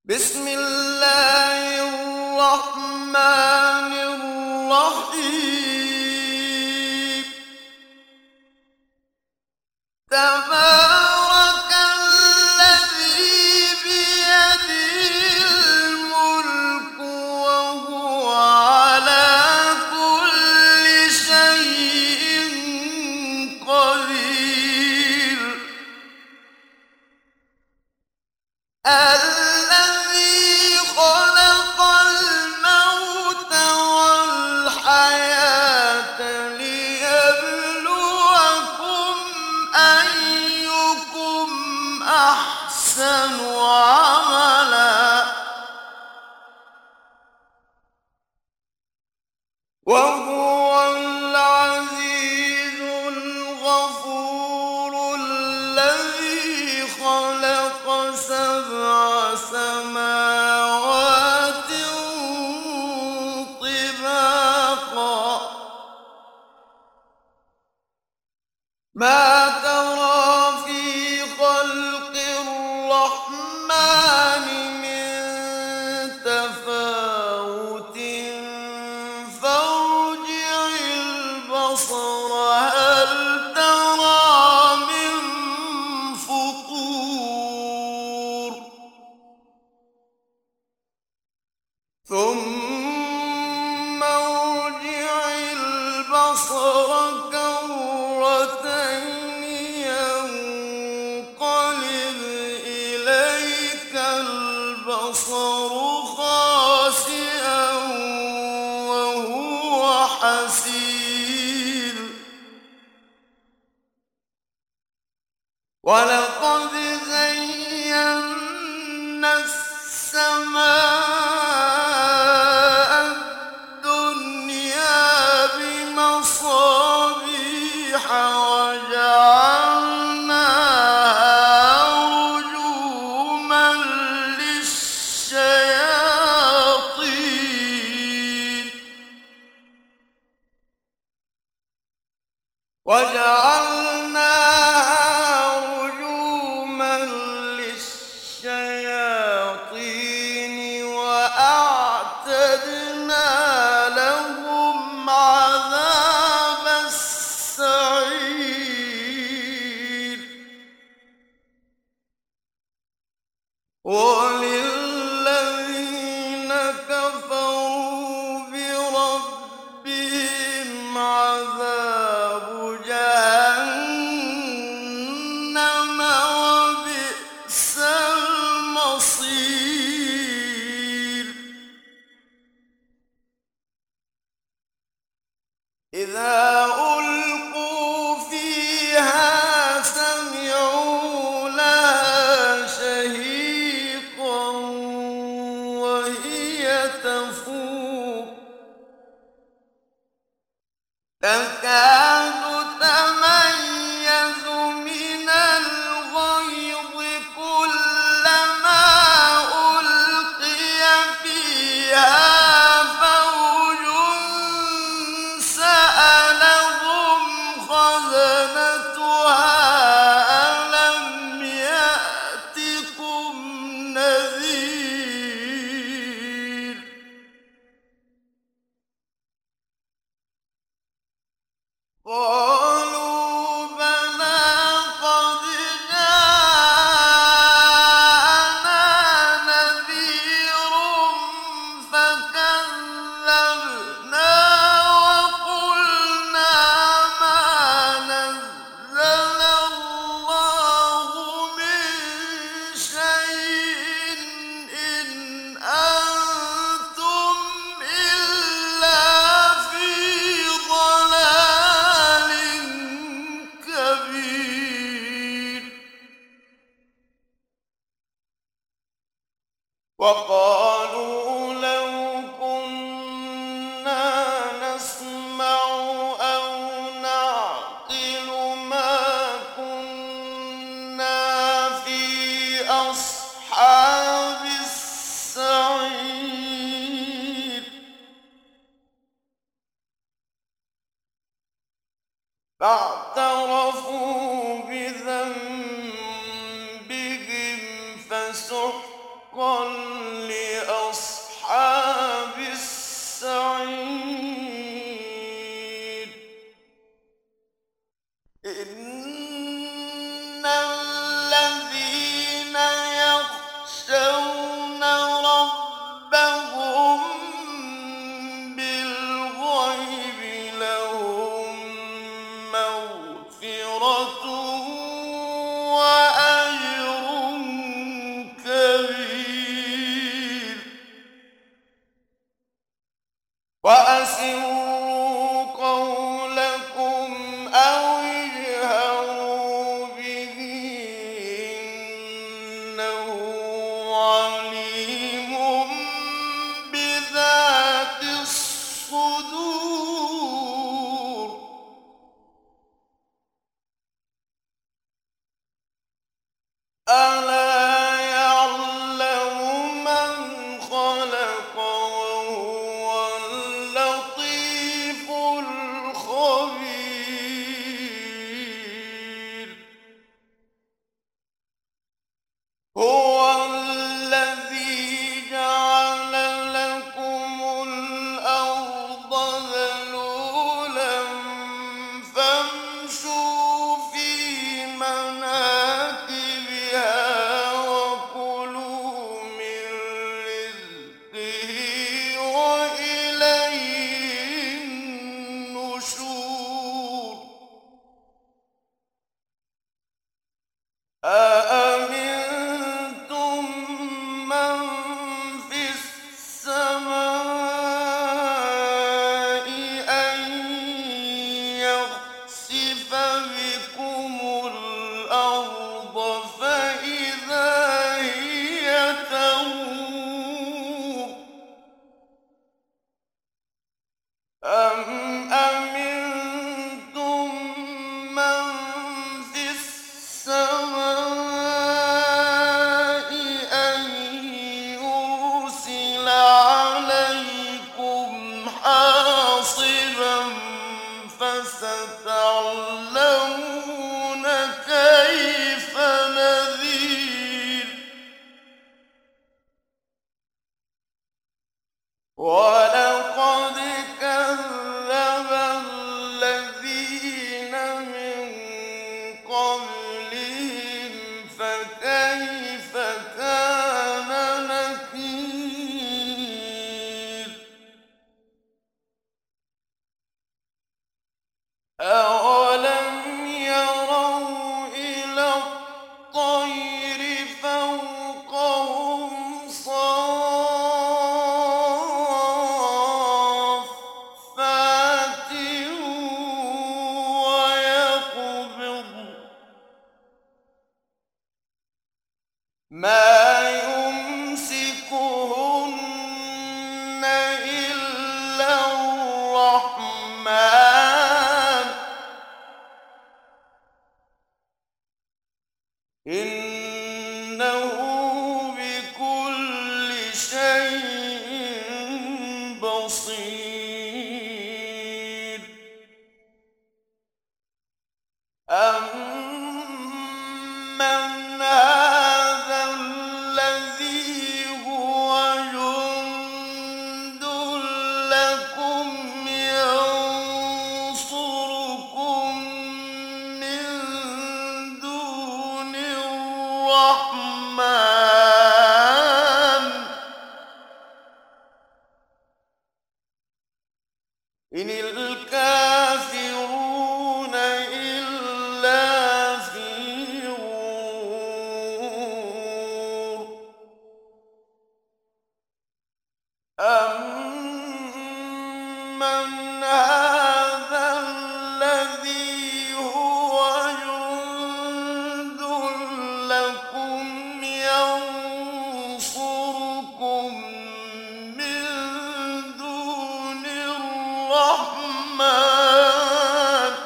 بسم الله الرحمن الرحيم. تبارك الذي بيده الملك وهو على كل شيء قدير. الذي خلق الموت والحياة ليبلوكم أيكم أحسن عملا وهو العزيز الغفور. الذي خلق سبع سماوات طباقا ما ترى في خلق الرحمن من تفاوت فارجع البصر هل ترى من فطور ثم ارجع البصر كرتين ينقلب إليك البصر خاسئا وهو حسير. ولقد زينا السماء الدنيا بمصابيح وجعلناها رجوما للشياطين وأعتدنا لهم عذاب السعير. وللذين كفروا بربهم عذاب جهنم وبئس المصير. إذا ألقوا فيها سمعوا لها شهيقا وهي تفور تكاد تميز من الغيظ كلما ألقي فيها فوج سألهم خزنتها ألم يأتكم نذير. قالوا بلى قد جاءنا نذير فكذبنا وقلنا ما نزل الله من شيء إن أنتم إلا في ضلال كبير. وقالوا لو كنا نسمع أو نعقل ما كنا في أصحاب السعير. فاعترفوا بذنبهم فسحقا ولقد كذب الذين من قبلهم فكيف كان نكير أولم يروا إلى الطير فوقهم صافات ويقبض ما يمسكهن إلا الرحمن إنه بكل شيء بصير أمن هذا الذي هو جند لكم ينصركم من دون الرحمن إن الكافرون إلا في غرور أمن هذا الذي هو جند لكم ينصركم من دون الرحمن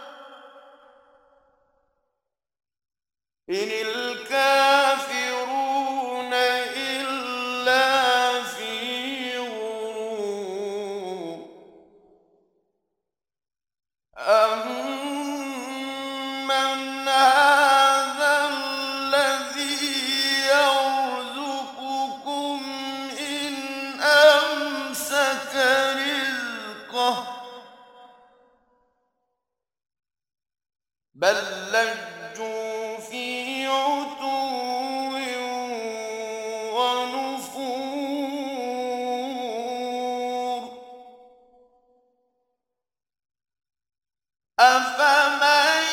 إن الكافرون إلا في غرور أمن هذا الذي يرزقكم إن أمسك رزقه بل لجوا في عتو ونفور أفمن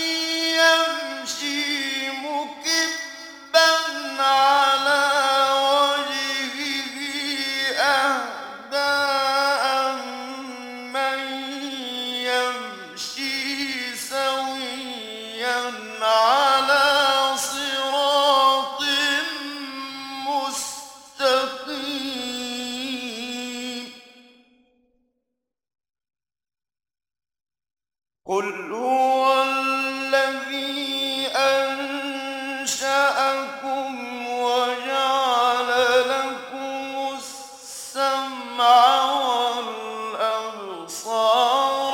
يمشي مكبا على وجهه أهدى أمن يمشي سويا على صراط مستقيم قل هو الذي أنشأكم وجعل لكم السمع والأبصار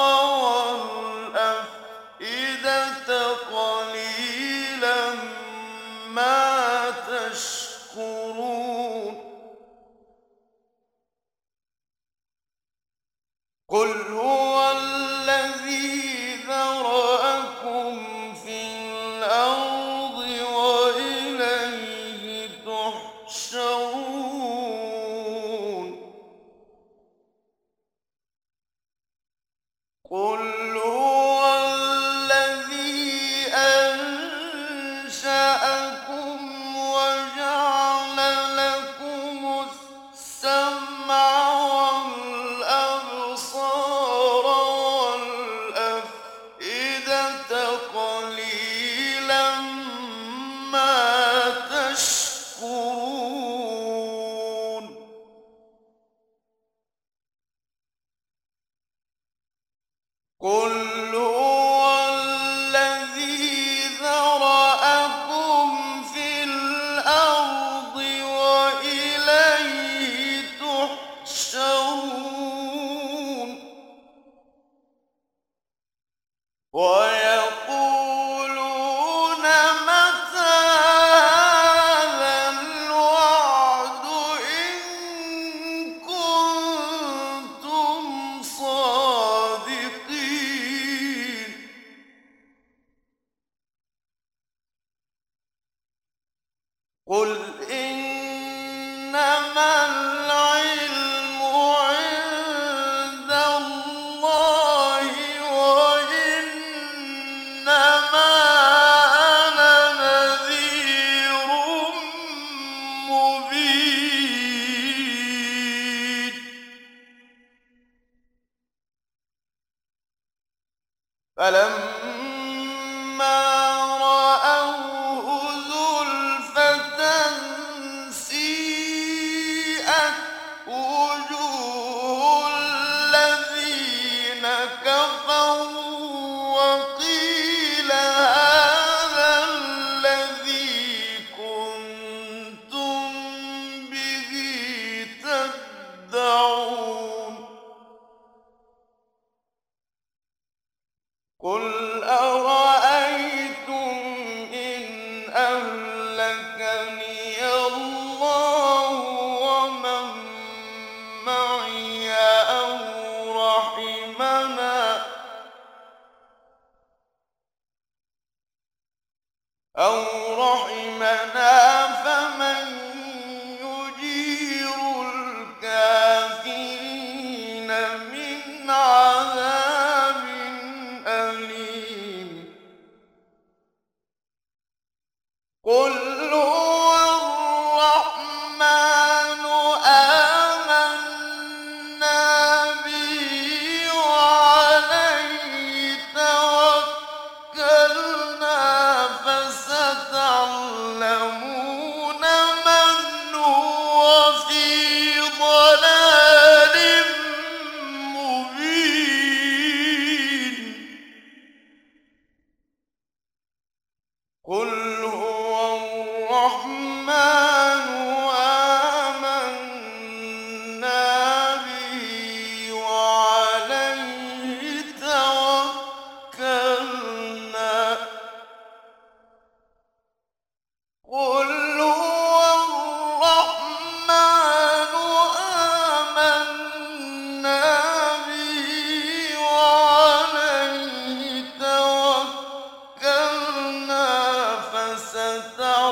والأفئدة قليلا ما تشكرون قل هو الذي ذرأكم فلما رأوه زلفة سيئت وجوه الذين كفروا وقيل هذا الذي كنتم به تدعون قل أرأيتم إن أهلكني الله ومن معي أو رحمنا فمن يجير الكافرين من عذاب أليم قل هو الرحمن آمنا به وعليه توكلنا فستعلمون من هو في ضلال مبين قل هو الرحمن آمنا به وعليه توكلنا قل هو الرحمن آمنا به وعليه توكلنا فستعلمون